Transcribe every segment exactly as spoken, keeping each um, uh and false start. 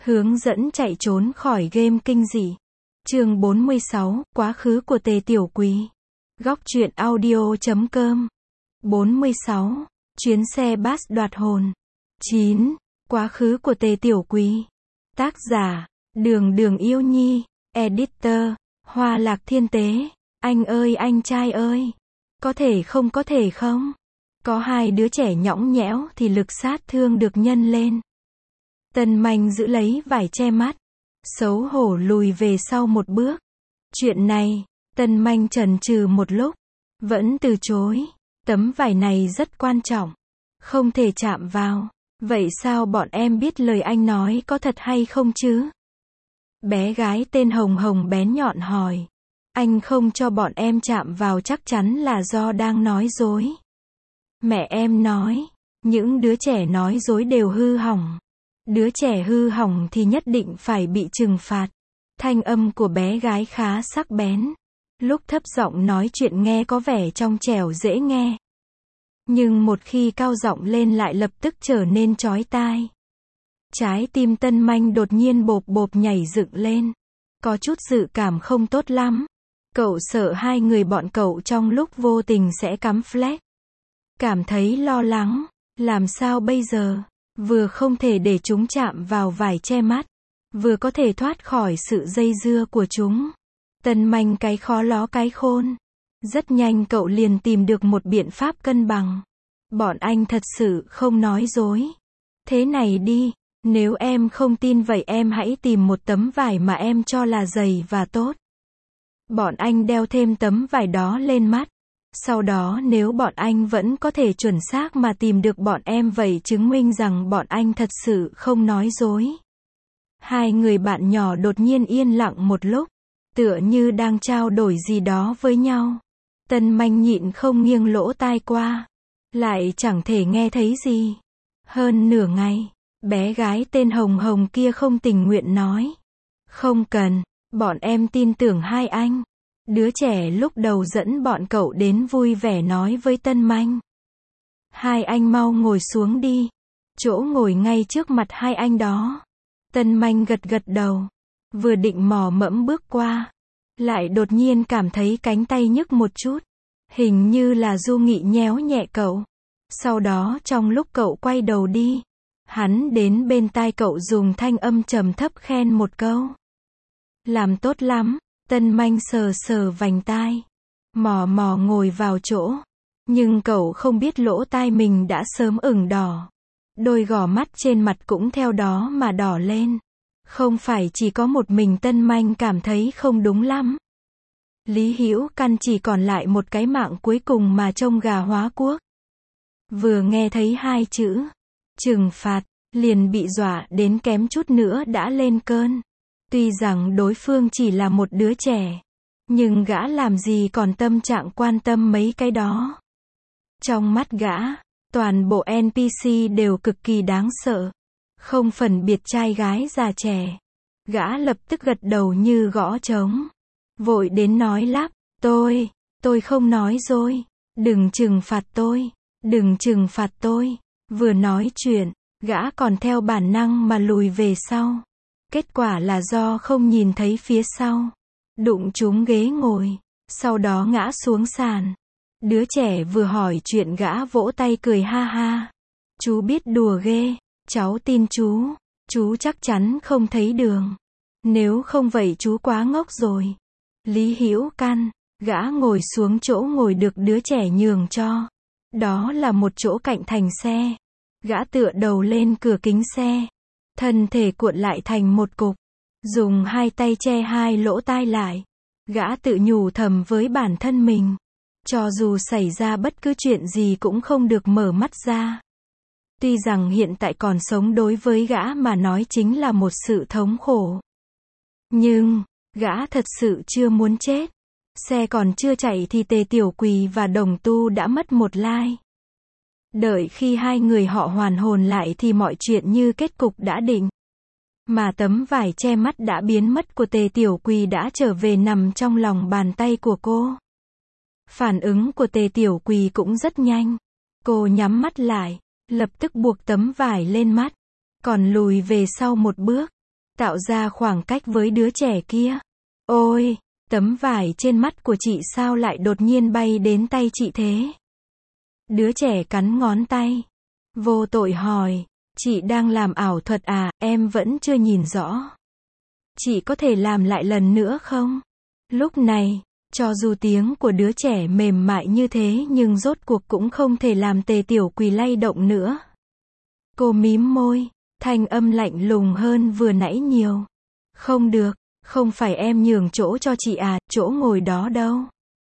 Hướng dẫn chạy trốn khỏi game kinh dị. Chương bốn mươi sáu, quá khứ của Tề Tiểu Quỳ. Góc truyện audio chấm com. bốn mươi sáu. Chuyến xe bus đoạt hồn. chín. Quá khứ của Tề Tiểu Quỳ. Tác giả, Đường Đường Yêu Nhi. Editor, Hoa Lạc Thiên Tế. Anh ơi anh trai ơi. Có thể không có thể không? Có hai đứa trẻ nhõng nhẽo thì lực sát thương được nhân lên. Tân Manh giữ lấy vải che mắt. Xấu hổ lùi về sau một bước. Chuyện này, Tân Manh chần chừ một lúc. Vẫn từ chối. Tấm vải này rất quan trọng. Không thể chạm vào. Vậy sao bọn em biết lời anh nói có thật hay không chứ? Bé gái tên Hồng Hồng bén nhọn hỏi. Anh không cho bọn em chạm vào chắc chắn là do đang nói dối. Mẹ em nói, những đứa trẻ nói dối đều hư hỏng. Đứa trẻ hư hỏng thì nhất định phải bị trừng phạt. Thanh âm của bé gái khá sắc bén. Lúc thấp giọng nói chuyện nghe có vẻ trong trẻo dễ nghe. Nhưng một khi cao giọng lên lại lập tức trở nên chói tai. Trái tim Tân Manh đột nhiên bộp bộp nhảy dựng lên. Có chút dự cảm không tốt lắm. Cậu sợ hai người bọn cậu trong lúc vô tình sẽ cắm flag. Cảm thấy lo lắng. Làm sao bây giờ? Vừa không thể để chúng chạm vào vải che mắt. Vừa có thể thoát khỏi sự dây dưa của chúng. Tân Manh cái khó ló cái khôn. Rất nhanh cậu liền tìm được một biện pháp cân bằng. Bọn anh thật sự không nói dối. Thế này đi, nếu em không tin vậy em hãy tìm một tấm vải mà em cho là dày và tốt. Bọn anh đeo thêm tấm vải đó lên mắt. Sau đó nếu bọn anh vẫn có thể chuẩn xác mà tìm được bọn em vậy chứng minh rằng bọn anh thật sự không nói dối. Hai người bạn nhỏ đột nhiên yên lặng một lúc. Tựa như đang trao đổi gì đó với nhau. Tân Manh nhịn không nghiêng lỗ tai qua. Lại chẳng thể nghe thấy gì. Hơn nửa ngày, bé gái tên Hồng Hồng kia không tình nguyện nói. Không cần, bọn em tin tưởng hai anh. Đứa trẻ lúc đầu dẫn bọn cậu đến vui vẻ nói với Tân Manh. Hai anh mau ngồi xuống đi. Chỗ ngồi ngay trước mặt hai anh đó. Tân Manh gật gật đầu. Vừa định mò mẫm bước qua. Lại đột nhiên cảm thấy cánh tay nhức một chút. Hình như là Du Nghị nhéo nhẹ cậu. Sau đó trong lúc cậu quay đầu đi. Hắn đến bên tai cậu dùng thanh âm trầm thấp khen một câu. Làm tốt lắm. Tân Manh sờ sờ vành tai. Mò mò ngồi vào chỗ. Nhưng cậu không biết lỗ tai mình đã sớm ửng đỏ. Đôi gò mắt trên mặt cũng theo đó mà đỏ lên. Không phải chỉ có một mình Tân Manh cảm thấy không đúng lắm. Lý Hữu Căn chỉ còn lại một cái mạng cuối cùng mà trông gà hóa cuốc. Vừa nghe thấy hai chữ trừng phạt, liền bị dọa đến kém chút nữa đã lên cơn. Tuy rằng đối phương chỉ là một đứa trẻ, nhưng gã làm gì còn tâm trạng quan tâm mấy cái đó. Trong mắt gã, toàn bộ en pê xê đều cực kỳ đáng sợ. Không phân biệt trai gái già trẻ. Gã lập tức gật đầu như gõ trống. Vội đến nói lắp, tôi, tôi không nói dối. Đừng trừng phạt tôi, đừng trừng phạt tôi. Vừa nói chuyện, gã còn theo bản năng mà lùi về sau. Kết quả là do không nhìn thấy phía sau. Đụng trúng ghế ngồi. Sau đó ngã xuống sàn. Đứa trẻ vừa hỏi chuyện gã vỗ tay cười ha ha. Chú biết đùa ghê. Cháu tin chú. Chú chắc chắn không thấy đường. Nếu không vậy chú quá ngốc rồi. Lý Hữu Căn. Gã ngồi xuống chỗ ngồi được đứa trẻ nhường cho. Đó là một chỗ cạnh thành xe. Gã tựa đầu lên cửa kính xe. Thân thể cuộn lại thành một cục. Dùng hai tay che hai lỗ tai lại. Gã tự nhủ thầm với bản thân mình. Cho dù xảy ra bất cứ chuyện gì cũng không được mở mắt ra. Tuy rằng hiện tại còn sống đối với gã mà nói chính là một sự thống khổ. Nhưng, gã thật sự chưa muốn chết. Xe còn chưa chạy thì Tề Tiểu Quỳ và Đồng Tu đã mất một lai. Đợi khi hai người họ hoàn hồn lại thì mọi chuyện như kết cục đã định. Mà tấm vải che mắt đã biến mất của Tề Tiểu Quỳ đã trở về nằm trong lòng bàn tay của cô. Phản ứng của Tề Tiểu Quỳ cũng rất nhanh. Cô nhắm mắt lại, lập tức buộc tấm vải lên mắt. Còn lùi về sau một bước. tạo ra khoảng cách với đứa trẻ kia. Ôi, tấm vải trên mắt của chị sao lại đột nhiên bay đến tay chị thế? Đứa trẻ cắn ngón tay. Vô tội hỏi, chị đang làm ảo thuật à, em vẫn chưa nhìn rõ. Chị có thể làm lại lần nữa không? Lúc này, cho dù tiếng của đứa trẻ mềm mại như thế nhưng rốt cuộc cũng không thể làm Tề Tiểu Quỳ lay động nữa. Cô mím môi, thanh âm lạnh lùng hơn vừa nãy nhiều. Không được, không phải em nhường chỗ cho chị à, chỗ ngồi đó đâu.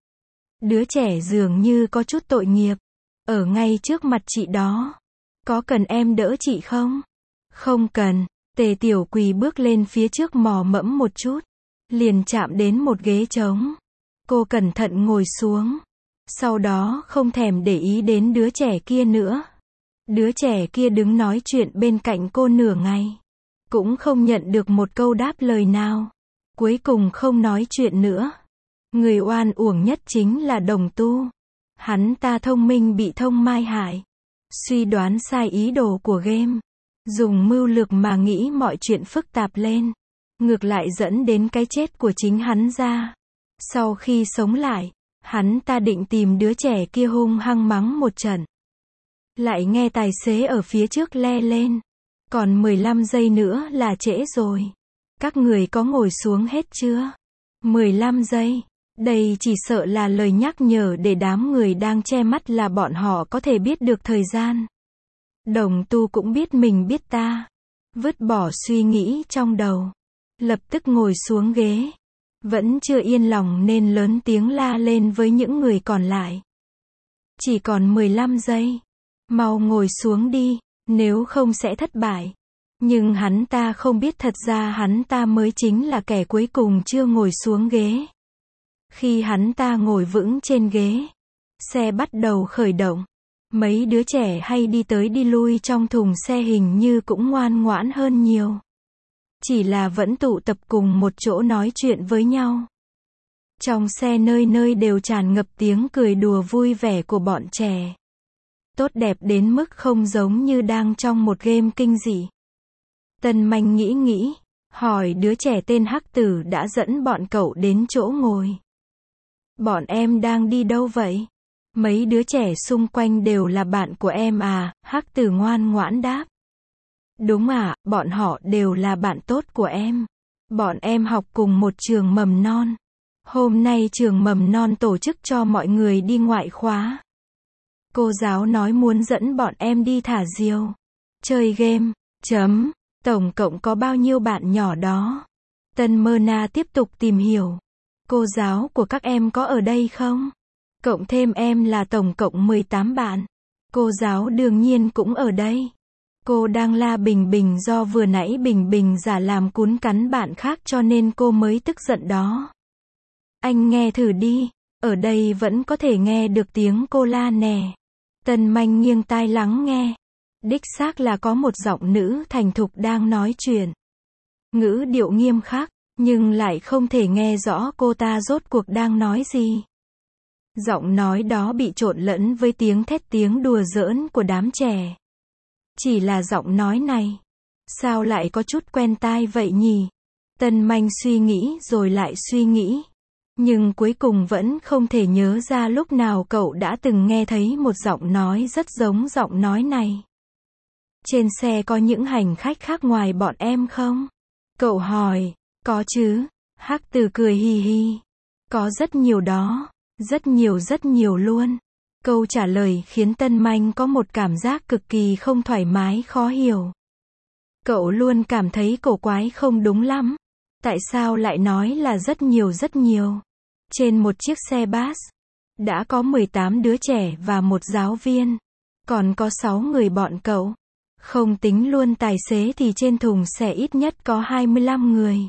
Đứa trẻ dường như có chút tội nghiệp. Ở ngay trước mặt chị đó. Có cần em đỡ chị không? Không cần. Tề Tiểu Quỳ bước lên phía trước mò mẫm một chút. Liền chạm đến một ghế trống. Cô cẩn thận ngồi xuống. Sau đó không thèm để ý đến đứa trẻ kia nữa. Đứa trẻ kia đứng nói chuyện bên cạnh cô nửa ngày. Cũng không nhận được một câu đáp lời nào. Cuối cùng không nói chuyện nữa. Người oan uổng nhất chính là Đồng Tu. Hắn ta thông minh bị thông mai hại. Suy đoán sai ý đồ của game. Dùng mưu lược mà nghĩ mọi chuyện phức tạp lên. Ngược lại dẫn đến cái chết của chính hắn ra. Sau khi sống lại, hắn ta định tìm đứa trẻ kia hung hăng mắng một trận. Lại nghe tài xế ở phía trước le lên. Còn mười lăm giây nữa là trễ rồi. Các người có ngồi xuống hết chưa? mười lăm giây. Đây chỉ sợ là lời nhắc nhở để đám người đang che mắt là bọn họ có thể biết được thời gian. Đồng Tu cũng biết mình biết ta. Vứt bỏ suy nghĩ trong đầu. Lập tức ngồi xuống ghế. Vẫn chưa yên lòng nên lớn tiếng la lên với những người còn lại. Chỉ còn mười lăm giây. Mau ngồi xuống đi, nếu không sẽ thất bại. Nhưng hắn ta không biết thật ra hắn ta mới chính là kẻ cuối cùng chưa ngồi xuống ghế. Khi hắn ta ngồi vững trên ghế, xe bắt đầu khởi động. Mấy đứa trẻ hay đi tới đi lui trong thùng xe hình như cũng ngoan ngoãn hơn nhiều. Chỉ là vẫn tụ tập cùng một chỗ nói chuyện với nhau. Trong xe nơi nơi đều tràn ngập tiếng cười đùa vui vẻ của bọn trẻ. Tốt đẹp đến mức không giống như đang trong một game kinh dị. Tân Manh nghĩ nghĩ, hỏi đứa trẻ tên Hắc Tử đã dẫn bọn cậu đến chỗ ngồi. Bọn em đang đi đâu vậy? Mấy đứa trẻ xung quanh đều là bạn của em à, Hắc Tử ngoan ngoãn đáp. Đúng ạ, à, bọn họ đều là bạn tốt của em. Bọn em học cùng một trường mầm non. Hôm nay trường mầm non tổ chức cho mọi người đi ngoại khóa. Cô giáo nói muốn dẫn bọn em đi thả diều. Chơi game. Chấm. Tổng cộng có bao nhiêu bạn nhỏ đó? Tân Mơ Na tiếp tục tìm hiểu. Cô giáo của các em có ở đây không? Cộng thêm em là tổng cộng mười tám bạn. Cô giáo đương nhiên cũng ở đây. Cô đang la Bình Bình do vừa nãy Bình Bình giả làm cún cắn bạn khác cho nên cô mới tức giận đó. Anh nghe thử đi, ở đây vẫn có thể nghe được tiếng cô la nè. Tân Manh nghiêng tai lắng nghe. Đích xác là có một giọng nữ thành thục đang nói chuyện. Ngữ điệu nghiêm khắc, nhưng lại không thể nghe rõ cô ta rốt cuộc đang nói gì. Giọng nói đó bị trộn lẫn với tiếng thét tiếng đùa giỡn của đám trẻ. Chỉ là giọng nói này, sao lại có chút quen tai vậy nhỉ? Tân Manh suy nghĩ rồi lại suy nghĩ. Nhưng cuối cùng vẫn không thể nhớ ra lúc nào cậu đã từng nghe thấy một giọng nói rất giống giọng nói này. Trên xe có những hành khách khác ngoài bọn em không? Cậu hỏi. Có chứ. Hắc Từ cười hi hi. Có rất nhiều đó. Rất nhiều rất nhiều luôn. Câu trả lời khiến Tân Manh có một cảm giác cực kỳ không thoải mái khó hiểu. Cậu luôn cảm thấy cổ quái không đúng lắm. Tại sao lại nói là rất nhiều rất nhiều? Trên một chiếc xe bus, đã có mười tám đứa trẻ và một giáo viên. Còn có sáu người bọn cậu. Không tính luôn tài xế thì trên thùng xe ít nhất có hai mươi lăm người.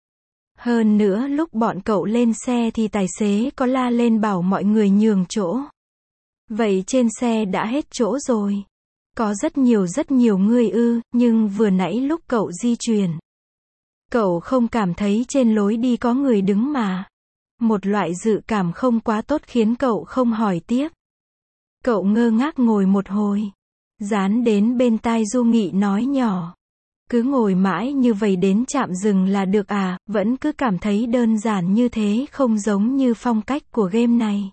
Hơn nữa lúc bọn cậu lên xe thì tài xế có la lên bảo mọi người nhường chỗ. Vậy trên xe đã hết chỗ rồi. Có rất nhiều rất nhiều người ư, nhưng vừa nãy lúc cậu di chuyển. Cậu không cảm thấy trên lối đi có người đứng mà. Một loại dự cảm không quá tốt khiến cậu không hỏi tiếp. Cậu ngơ ngác ngồi một hồi. Dán đến bên tai Du Nghị nói nhỏ. Cứ ngồi mãi như vậy đến trạm dừng là được à, vẫn cứ cảm thấy đơn giản như thế không giống như phong cách của game này.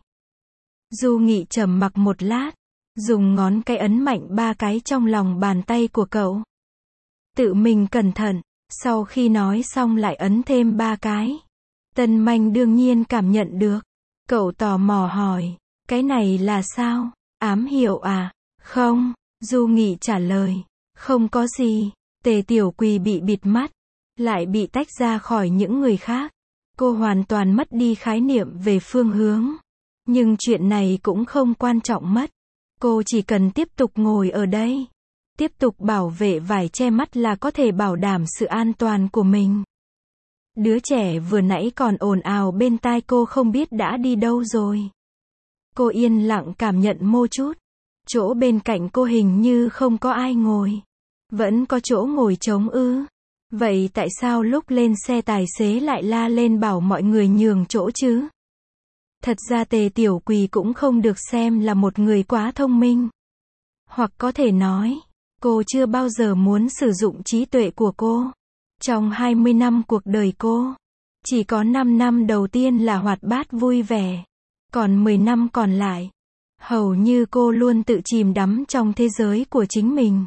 Du Nghị trầm mặc một lát, dùng ngón cái ấn mạnh ba cái trong lòng bàn tay của cậu. Tự mình cẩn thận, sau khi nói xong lại ấn thêm ba cái. Tân Manh đương nhiên cảm nhận được. Cậu tò mò hỏi, cái này là sao? Ám hiệu à? Không, Du Nghị trả lời, không có gì. Tề Tiểu Quỳ bị bịt mắt, lại bị tách ra khỏi những người khác. Cô hoàn toàn mất đi khái niệm về phương hướng. Nhưng chuyện này cũng không quan trọng mất. Cô chỉ cần tiếp tục ngồi ở đây. Tiếp tục bảo vệ vải che mắt là có thể bảo đảm sự an toàn của mình. Đứa trẻ vừa nãy còn ồn ào bên tai cô không biết đã đi đâu rồi. Cô yên lặng cảm nhận mô chút. Chỗ bên cạnh cô hình như không có ai ngồi. Vẫn có chỗ ngồi trống ư. Vậy tại sao lúc lên xe tài xế lại la lên bảo mọi người nhường chỗ chứ? Thật ra Tề Tiểu Quỳ cũng không được xem là một người quá thông minh. Hoặc có thể nói, cô chưa bao giờ muốn sử dụng trí tuệ của cô. Trong hai mươi năm cuộc đời cô, chỉ có năm năm đầu tiên là hoạt bát vui vẻ. Còn mười năm còn lại, hầu như cô luôn tự chìm đắm trong thế giới của chính mình.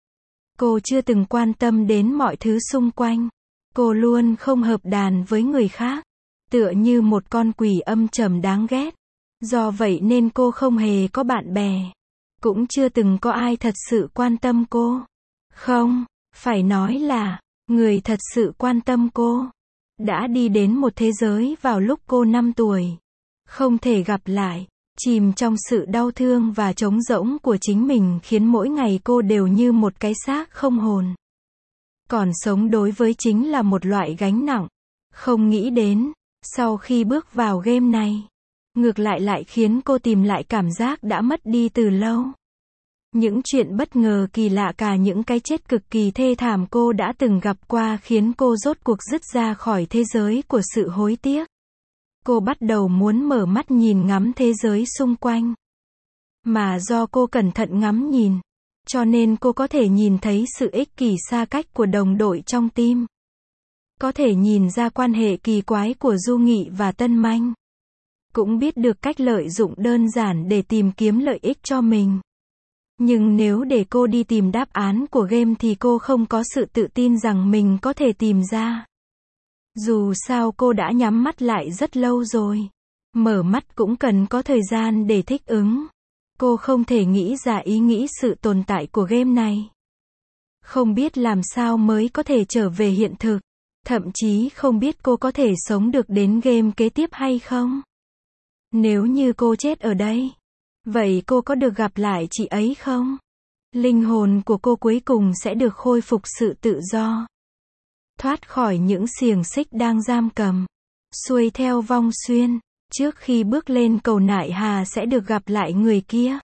Cô chưa từng quan tâm đến mọi thứ xung quanh. Cô luôn không hợp đàn với người khác. Tựa như một con quỷ âm trầm đáng ghét. Do vậy nên cô không hề có bạn bè. Cũng chưa từng có ai thật sự quan tâm cô. Không, phải nói là, người thật sự quan tâm cô đã đi đến một thế giới vào lúc cô năm tuổi. Không thể gặp lại. Chìm trong sự đau thương và trống rỗng của chính mình khiến mỗi ngày cô đều như một cái xác không hồn. Còn sống đối với chính là một loại gánh nặng. Không nghĩ đến, sau khi bước vào game này, ngược lại lại khiến cô tìm lại cảm giác đã mất đi từ lâu. Những chuyện bất ngờ kỳ lạ, cả những cái chết cực kỳ thê thảm cô đã từng gặp qua khiến cô rốt cuộc dứt ra khỏi thế giới của sự hối tiếc. Cô bắt đầu muốn mở mắt nhìn ngắm thế giới xung quanh. Mà do cô cẩn thận ngắm nhìn, cho nên cô có thể nhìn thấy sự ích kỷ xa cách của đồng đội trong team. Có thể nhìn ra quan hệ kỳ quái của Du Nghị và Tân Manh. Cũng biết được cách lợi dụng đơn giản để tìm kiếm lợi ích cho mình. Nhưng nếu để cô đi tìm đáp án của game thì cô không có sự tự tin rằng mình có thể tìm ra. Dù sao cô đã nhắm mắt lại rất lâu rồi. Mở mắt cũng cần có thời gian để thích ứng. Cô không thể nghĩ ra ý nghĩ sự tồn tại của game này. Không biết làm sao mới có thể trở về hiện thực. Thậm chí không biết cô có thể sống được đến game kế tiếp hay không. Nếu như cô chết ở đây, vậy cô có được gặp lại chị ấy không? Linh hồn của cô cuối cùng sẽ được khôi phục sự tự do. Thoát khỏi những xiềng xích đang giam cầm. Xuôi theo vong xuyên. Trước khi bước lên cầu nại hà sẽ được gặp lại người kia.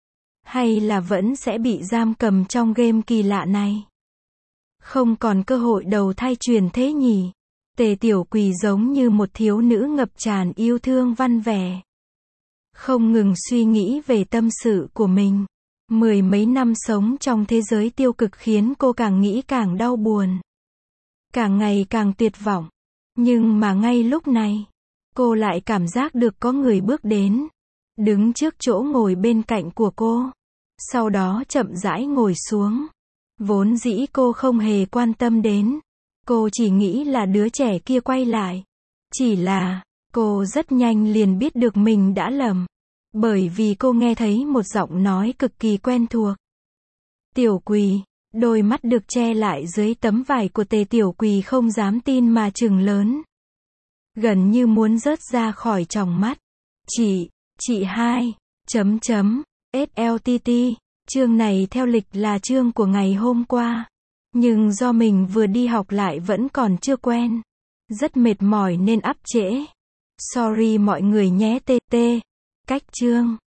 Hay là vẫn sẽ bị giam cầm trong game kỳ lạ này. Không còn cơ hội đầu thai truyền thế nhỉ. Tề Tiểu Quỳ giống như một thiếu nữ ngập tràn yêu thương văn vẻ. Không ngừng suy nghĩ về tâm sự của mình. Mười mấy năm sống trong thế giới tiêu cực khiến cô càng nghĩ càng đau buồn. Càng ngày càng tuyệt vọng. Nhưng mà ngay lúc này, cô lại cảm giác được có người bước đến. Đứng trước chỗ ngồi bên cạnh của cô. Sau đó chậm rãi ngồi xuống. Vốn dĩ cô không hề quan tâm đến. Cô chỉ nghĩ là đứa trẻ kia quay lại. Chỉ là, cô rất nhanh liền biết được mình đã lầm. Bởi vì cô nghe thấy một giọng nói cực kỳ quen thuộc. Tiểu Quỳ. Đôi mắt được che lại dưới tấm vải của Tề Tiểu Quỳ không dám tin mà trừng lớn. Gần như muốn rớt ra khỏi tròng mắt. Chị, chị hai, chấm chấm, ét lờ tê tê, chương này theo lịch là chương của ngày hôm qua. Nhưng do mình vừa đi học lại vẫn còn chưa quen. Rất mệt mỏi nên up trễ. Sorry mọi người nhé tê tê. Cách chương.